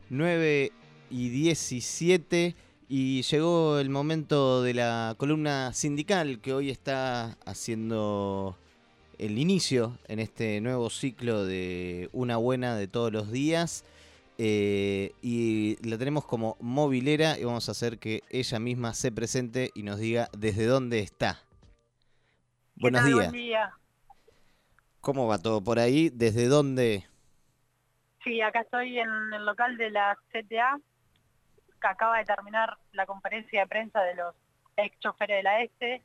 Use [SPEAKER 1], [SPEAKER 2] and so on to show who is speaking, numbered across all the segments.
[SPEAKER 1] 9:17 y llegó el momento de la columna sindical que hoy está haciendo el inicio en este nuevo ciclo de Una Buena de todos los días. Y la tenemos como movilera y vamos a hacer que ella misma se presente y nos diga desde dónde está.
[SPEAKER 2] ¿Qué
[SPEAKER 1] Buenos
[SPEAKER 2] tal? Buen
[SPEAKER 1] días.
[SPEAKER 2] día.
[SPEAKER 1] ¿Cómo va todo por ahí? ¿Desde dónde?
[SPEAKER 2] Sí, acá estoy en el local de la CTA, que acaba de terminar la conferencia de prensa de los ex choferes de la ESTE,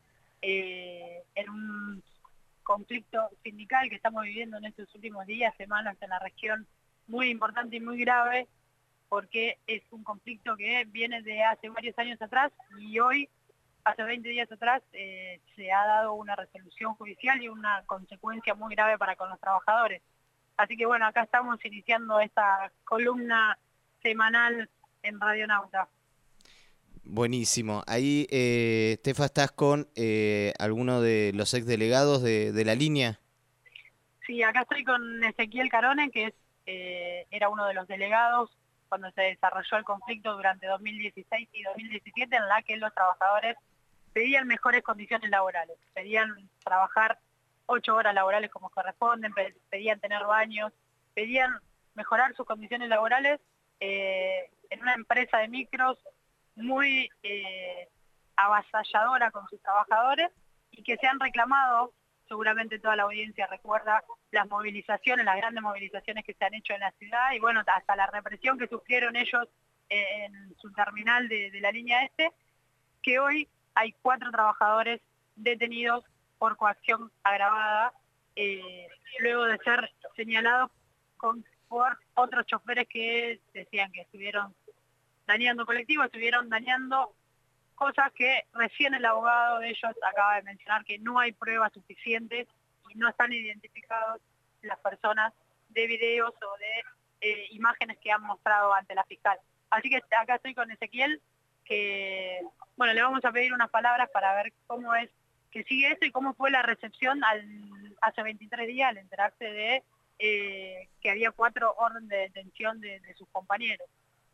[SPEAKER 2] en un conflicto sindical que estamos viviendo en estos últimos días, semanas en la región, muy importante y muy grave, porque es un conflicto que viene de hace varios años atrás y hoy, hace 20 días atrás, se ha dado una resolución judicial y una consecuencia muy grave para con los trabajadores. Así que bueno, acá estamos iniciando esta columna semanal en Radionauta.
[SPEAKER 1] Buenísimo. Ahí, Estefa, ¿estás con alguno de los ex delegados de la línea?
[SPEAKER 2] Sí, acá estoy con Ezequiel Carone, que era uno de los delegados cuando se desarrolló el conflicto durante 2016 y 2017, en la que los trabajadores pedían mejores condiciones laborales, pedían trabajar 8 horas laborales como corresponden, pedían tener baños, pedían mejorar sus condiciones laborales en una empresa de micros muy avasalladora con sus trabajadores y que se han reclamado. Seguramente toda la audiencia recuerda las movilizaciones, las grandes movilizaciones que se han hecho en la ciudad y bueno, hasta la represión que sufrieron ellos en su terminal de la línea este, que hoy hay 4 trabajadores detenidos por coacción agravada, luego de ser señalados por otros choferes que decían que estuvieron dañando colectivos, estuvieron dañando cosas que recién el abogado de ellos acaba de mencionar, que no hay pruebas suficientes y no están identificados las personas de videos o de imágenes que han mostrado ante la fiscal. Así que acá estoy con Ezequiel, que bueno, le vamos a pedir unas palabras para ver cómo es que sigue esto y cómo fue la recepción hace 23 días al enterarse de que había 4 órdenes de detención de sus compañeros.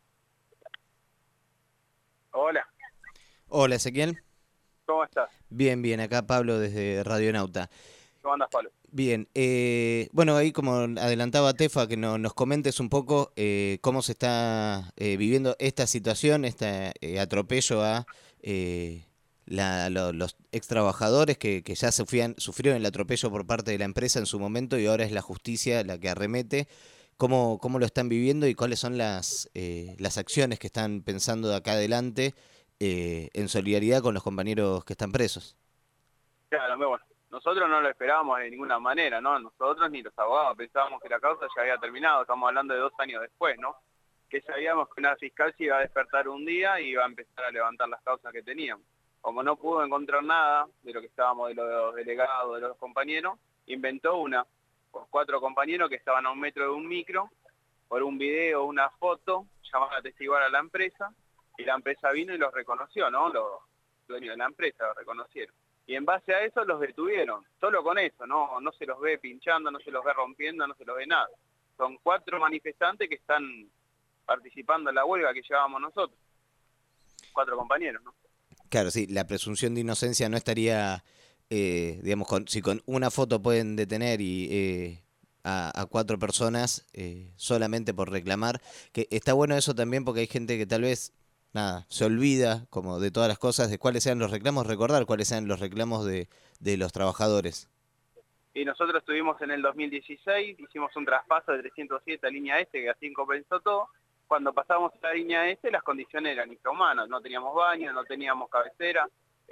[SPEAKER 3] Hola,
[SPEAKER 1] Hola, Ezequiel.
[SPEAKER 3] ¿cómo estás?
[SPEAKER 1] Bien, bien, acá Pablo desde Radionauta.
[SPEAKER 3] ¿Cómo andas, Pablo?
[SPEAKER 1] Bien, bueno, ahí como adelantaba Tefa, que nos comentes un poco cómo se está viviendo esta situación, este atropello a los ex trabajadores que ya sufrieron el atropello por parte de la empresa en su momento y ahora es la justicia la que arremete. ¿Cómo lo están viviendo y cuáles son las acciones que están pensando de acá adelante en solidaridad con los compañeros que están presos?
[SPEAKER 3] Claro, bueno, nosotros no lo esperábamos de ninguna manera, ¿no? Nosotros ni los abogados pensábamos que la causa ya había terminado, estamos hablando de 2 años después, ¿no? Que sabíamos que una fiscal se iba a despertar un día y iba a empezar a levantar las causas que teníamos. Como no pudo encontrar nada de lo que estábamos de los delegados, de los compañeros, inventó una, por 4 compañeros que estaban a 1 metro de un micro, por un video, una foto, llamaron a testiguar a la empresa, y la empresa vino y los reconoció, ¿no? Los dueños de la empresa los reconocieron. Y en base a eso los detuvieron, solo con eso, no se los ve pinchando, no se los ve rompiendo, no se los ve nada. Son 4 manifestantes que están participando en la huelga que llevábamos nosotros, 4 compañeros, ¿no?
[SPEAKER 1] Claro, sí, la presunción de inocencia no estaría, digamos, si con una foto pueden detener y a 4 personas solamente por reclamar, que está bueno eso también porque hay gente que tal vez, nada, se olvida como de todas las cosas, de cuáles sean los reclamos, recordar cuáles sean los reclamos de los trabajadores.
[SPEAKER 3] Y nosotros estuvimos en el 2016, hicimos un traspaso de 307 a línea este, que así compensó todo. Cuando pasamos a la línea este, las condiciones eran infrahumanas, no teníamos baño, no teníamos cabecera,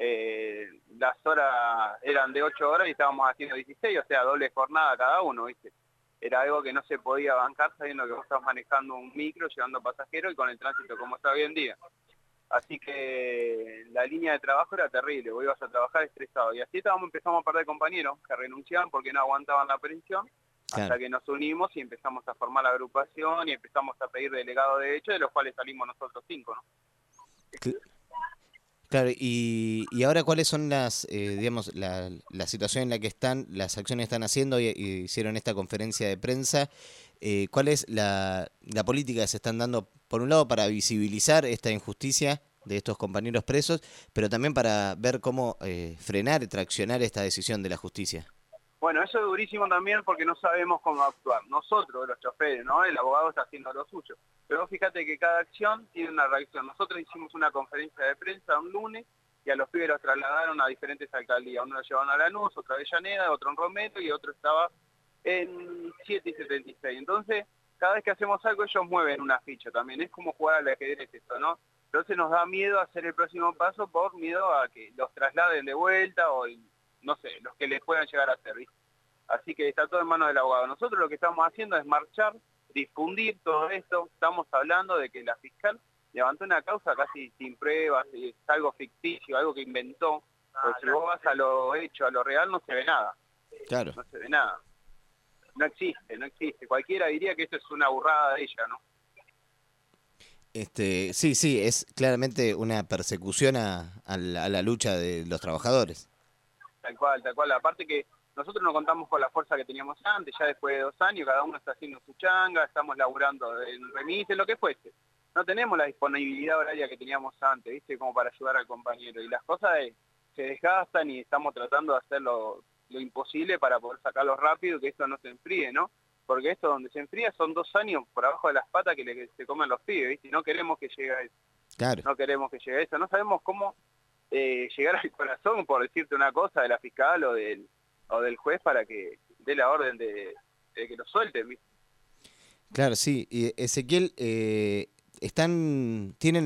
[SPEAKER 3] las horas eran de 8 horas y estábamos haciendo 16, o sea, doble jornada cada uno, ¿viste? Era algo que no se podía bancar sabiendo que vos estás manejando un micro, llevando pasajeros y con el tránsito como está hoy en día. Así que la línea de trabajo era terrible, vos ibas a trabajar estresado. Y así empezamos a perder compañeros que renunciaban porque no aguantaban la presión,
[SPEAKER 1] Claro.
[SPEAKER 3] hasta que nos unimos y empezamos a formar la agrupación y empezamos a pedir delegados de hecho, de los cuales salimos nosotros 5, ¿no?
[SPEAKER 1] Cl- Claro, y ahora cuáles son las, digamos, la situación en la que están, las acciones que están haciendo y hicieron esta conferencia de prensa. ¿Cuál es la política que se están dando, por un lado, para visibilizar esta injusticia de estos compañeros presos, pero también para ver cómo frenar y traccionar esta decisión de la justicia?
[SPEAKER 3] Bueno, eso es durísimo también porque no sabemos cómo actuar. Nosotros, los choferes, ¿no? El abogado está haciendo lo suyo. Pero fíjate que cada acción tiene una reacción. Nosotros hicimos una conferencia de prensa un lunes y a los pibes los trasladaron a diferentes alcaldías. Uno lo llevaron a Lanús, otro a Avellaneda, otro en Romero y otro estaba en 7 y 76. Entonces, cada vez que hacemos algo ellos mueven una ficha también. Es como jugar al ajedrez esto, ¿no? Entonces nos da miedo hacer el próximo paso por miedo a que los trasladen de vuelta o no sé, los que les puedan llegar a hacer, ¿viste? Así que está todo en manos del abogado. Nosotros lo que estamos haciendo es marchar, difundir todo esto. Estamos hablando de que la fiscal levantó una causa casi sin pruebas, es algo ficticio, algo que inventó. Porque si vos vas a lo hecho, a lo real, no se ve nada.
[SPEAKER 1] Claro.
[SPEAKER 3] No se ve nada. No existe, no existe. Cualquiera diría que esto es una burrada de ella, ¿no?
[SPEAKER 1] Sí, es claramente una persecución a la lucha de los trabajadores.
[SPEAKER 3] Tal cual, tal cual. Aparte que nosotros no contamos con la fuerza que teníamos antes, ya después de 2 años, cada uno está haciendo su changa, estamos laburando en remis, en lo que fuese. No tenemos la disponibilidad horaria que teníamos antes, ¿viste? Como para ayudar al compañero. Y las cosas se desgastan y estamos tratando de hacer lo imposible para poder sacarlo rápido y que esto no se enfríe, ¿no? Porque esto donde se enfría son 2 años por abajo de las patas que se comen los pibes, ¿viste? Y no queremos que llegue a eso.
[SPEAKER 1] Claro.
[SPEAKER 3] No queremos que llegue a eso. No sabemos cómo llegar al corazón, por decirte una cosa, de la fiscal o del juez para que dé la orden de que lo suelten, ¿viste?
[SPEAKER 1] Claro, sí. Y Ezequiel, ¿tienen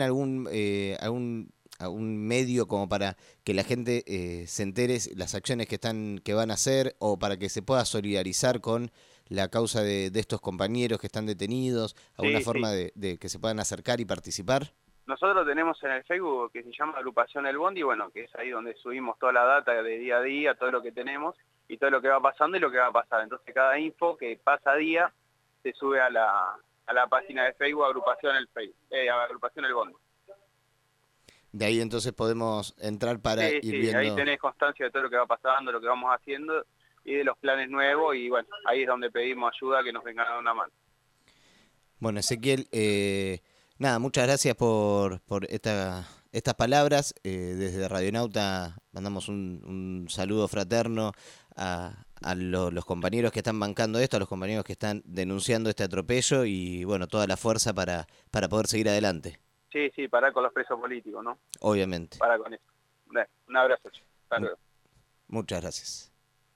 [SPEAKER 1] algún medio como para que la gente se entere las acciones que van a hacer o para que se pueda solidarizar con la causa de estos compañeros que están detenidos? ¿Alguna forma de que se puedan acercar y participar?
[SPEAKER 3] Nosotros tenemos en el Facebook que se llama Agrupación El Bondi, bueno, que es ahí donde subimos toda la data de día a día, todo lo que tenemos y todo lo que va pasando y lo que va a pasar. Entonces cada info que pasa a día se sube a la página de Facebook Agrupación Agrupación El Bondi.
[SPEAKER 1] De ahí entonces podemos entrar para ir viendo.
[SPEAKER 3] Ahí tenés constancia de todo lo que va pasando, lo que vamos haciendo y de los planes nuevos y bueno, ahí es donde pedimos ayuda, que nos vengan a dar una mano.
[SPEAKER 1] Bueno, Ezequiel, nada, muchas gracias por estas palabras. Desde Radionauta mandamos un saludo fraterno a los compañeros que están bancando esto, a los compañeros que están denunciando este atropello y bueno, toda la fuerza para poder seguir adelante.
[SPEAKER 3] Sí, parar con los presos políticos, ¿no?
[SPEAKER 1] Obviamente.
[SPEAKER 3] Parar con eso. Un abrazo. Hasta luego.
[SPEAKER 1] Muchas gracias.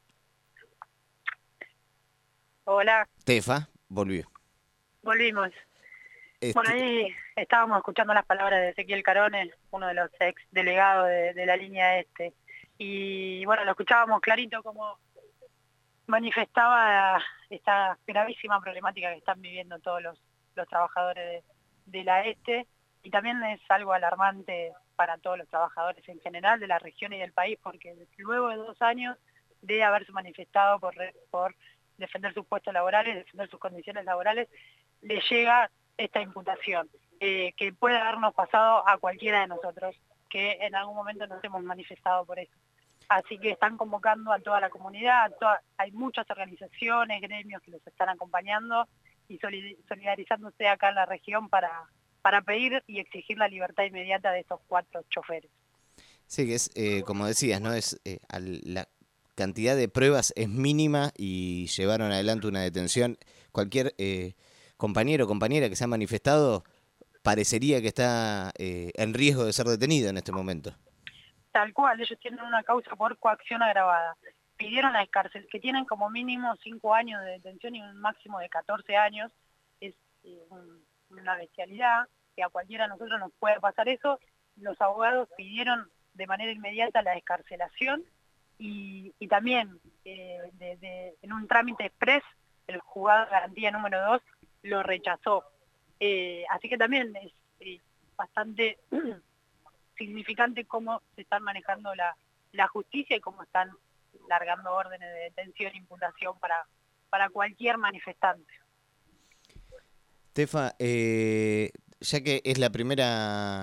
[SPEAKER 2] Hola.
[SPEAKER 1] Tefa, volvió.
[SPEAKER 2] Volvimos. Bueno, ahí estábamos escuchando las palabras de Ezequiel Carones, uno de los ex delegados de la línea este. Y bueno, lo escuchábamos clarito como manifestaba esta gravísima problemática que están viviendo todos los trabajadores de la este. Y también es algo alarmante para todos los trabajadores en general de la región y del país, porque luego de 2 años de haberse manifestado por defender sus puestos laborales, defender sus condiciones laborales, le llega esta imputación, que puede habernos pasado a cualquiera de nosotros, que en algún momento nos hemos manifestado por eso. Así que están convocando a toda la comunidad, hay muchas organizaciones, gremios que los están acompañando y solidarizándose acá en la región para pedir y exigir la libertad inmediata de estos 4 choferes.
[SPEAKER 1] Sí, que es, como decías, ¿no? La cantidad de pruebas es mínima y llevaron adelante una detención. Cualquier compañero o compañera que se ha manifestado parecería que está en riesgo de ser detenido en este momento.
[SPEAKER 2] Tal cual, ellos tienen una causa por coacción agravada. Pidieron la escárcel, que tienen como mínimo 5 años de detención y un máximo de 14 años. Es una bestialidad, que a cualquiera de nosotros nos puede pasar eso. Los abogados pidieron de manera inmediata la descarcelación y también en un trámite express el juzgado de garantía número 2 lo rechazó. Así que también es bastante significante cómo se están manejando la justicia y cómo están largando órdenes de detención e imputación para cualquier manifestante.
[SPEAKER 1] Tefa, ya que es la primera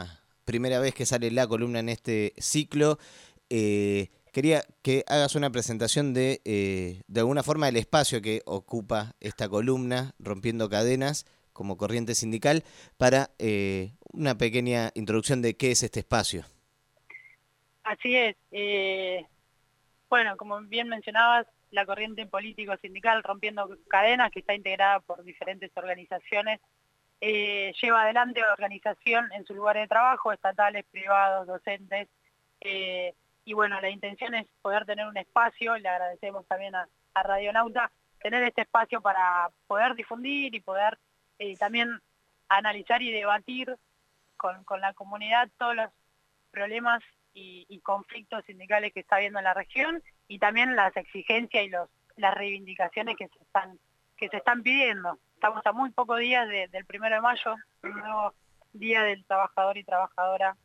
[SPEAKER 1] primera vez que sale la columna en este ciclo. Quería que hagas una presentación de alguna forma del espacio que ocupa esta columna, Rompiendo Cadenas, como corriente sindical, para una pequeña introducción de qué es este espacio.
[SPEAKER 2] Así es. Bueno, como bien mencionabas, la corriente político-sindical Rompiendo Cadenas, que está integrada por diferentes organizaciones, lleva adelante la organización en su lugar de trabajo, estatales, privados, docentes, y bueno, la intención es poder tener un espacio, le agradecemos también a Radionauta, tener este espacio para poder difundir y poder también analizar y debatir con la comunidad todos los problemas y conflictos sindicales que está habiendo en la región, y también las exigencias y las reivindicaciones que se están pidiendo. Estamos a muy pocos días del 1 de mayo, un nuevo Día del Trabajador y Trabajadora,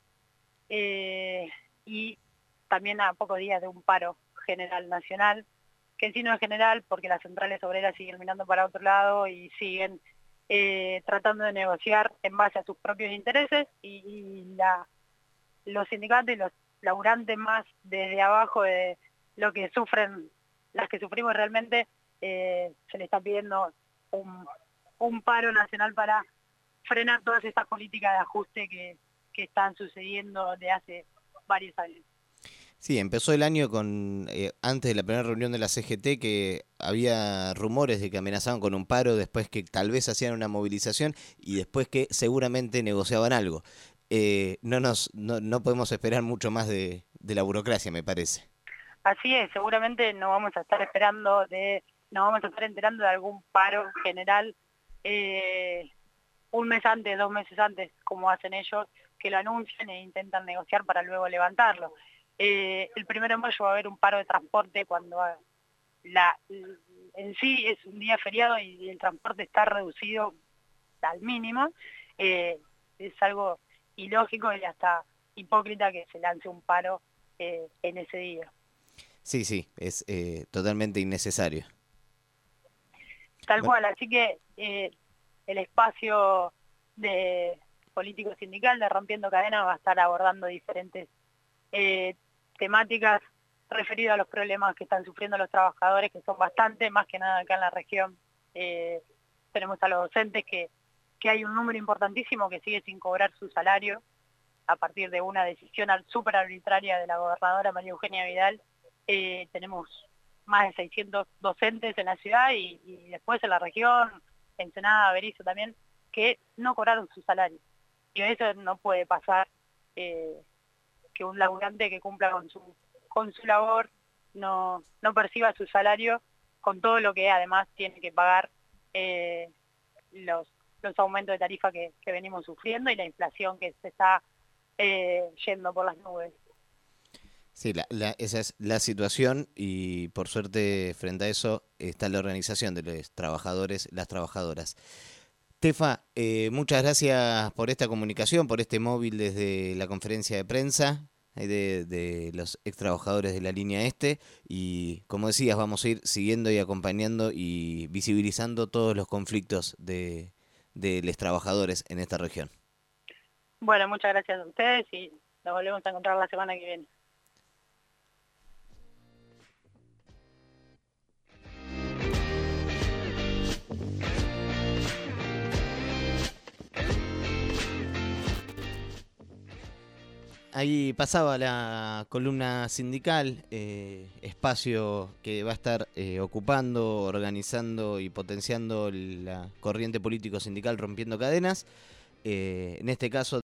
[SPEAKER 2] y también a pocos días de un paro general nacional, que en sí no es general porque las centrales obreras siguen mirando para otro lado y siguen tratando de negociar en base a sus propios intereses, y los sindicatos y los laburantes más desde abajo de lo que sufren, las que sufrimos realmente, se le está pidiendo un paro nacional para frenar todas estas políticas de ajuste que están sucediendo de hace varios años.
[SPEAKER 1] Sí, empezó el año con antes de la primera reunión de la CGT, que había rumores de que amenazaban con un paro, después que tal vez hacían una movilización y después que seguramente negociaban algo. No podemos esperar mucho más de la burocracia, me parece.
[SPEAKER 2] Así es, seguramente no vamos a estar enterando de algún paro general un mes antes, 2 meses antes, como hacen ellos, que lo anuncian e intentan negociar para luego levantarlo. El 1 de mayo va a haber un paro de transporte cuando en sí es un día feriado y el transporte está reducido al mínimo. Es algo ilógico y hasta hipócrita que se lance un paro en ese día.
[SPEAKER 1] Sí, es totalmente innecesario.
[SPEAKER 2] Tal cual, así que el espacio de político sindical de Rompiendo Cadenas va a estar abordando diferentes temáticas referidas a los problemas que están sufriendo los trabajadores, que son bastante, más que nada acá en la región. Tenemos a los docentes que hay un número importantísimo que sigue sin cobrar su salario a partir de una decisión súper arbitraria de la gobernadora María Eugenia Vidal. Tenemos más de 600 docentes en la ciudad y después en la región, Ensenada, Berisso también, que no cobraron su salario. Y eso no puede pasar, que un laburante que cumpla con su labor no perciba su salario, con todo lo que además tiene que pagar los aumentos de tarifa que venimos sufriendo y la inflación que se está yendo por las nubes.
[SPEAKER 1] Sí, esa es la situación y por suerte frente a eso está la organización de los trabajadores, las trabajadoras. Tefa, muchas gracias por esta comunicación, por este móvil desde la conferencia de prensa de los ex trabajadores de la línea este, y como decías, vamos a ir siguiendo y acompañando y visibilizando todos los conflictos de los trabajadores en esta región.
[SPEAKER 2] Bueno, muchas gracias a ustedes y nos volvemos a encontrar la semana que viene.
[SPEAKER 1] Ahí pasaba la columna sindical, espacio que va a estar ocupando, organizando y potenciando la corriente político-sindical Rompiendo Cadenas. En este caso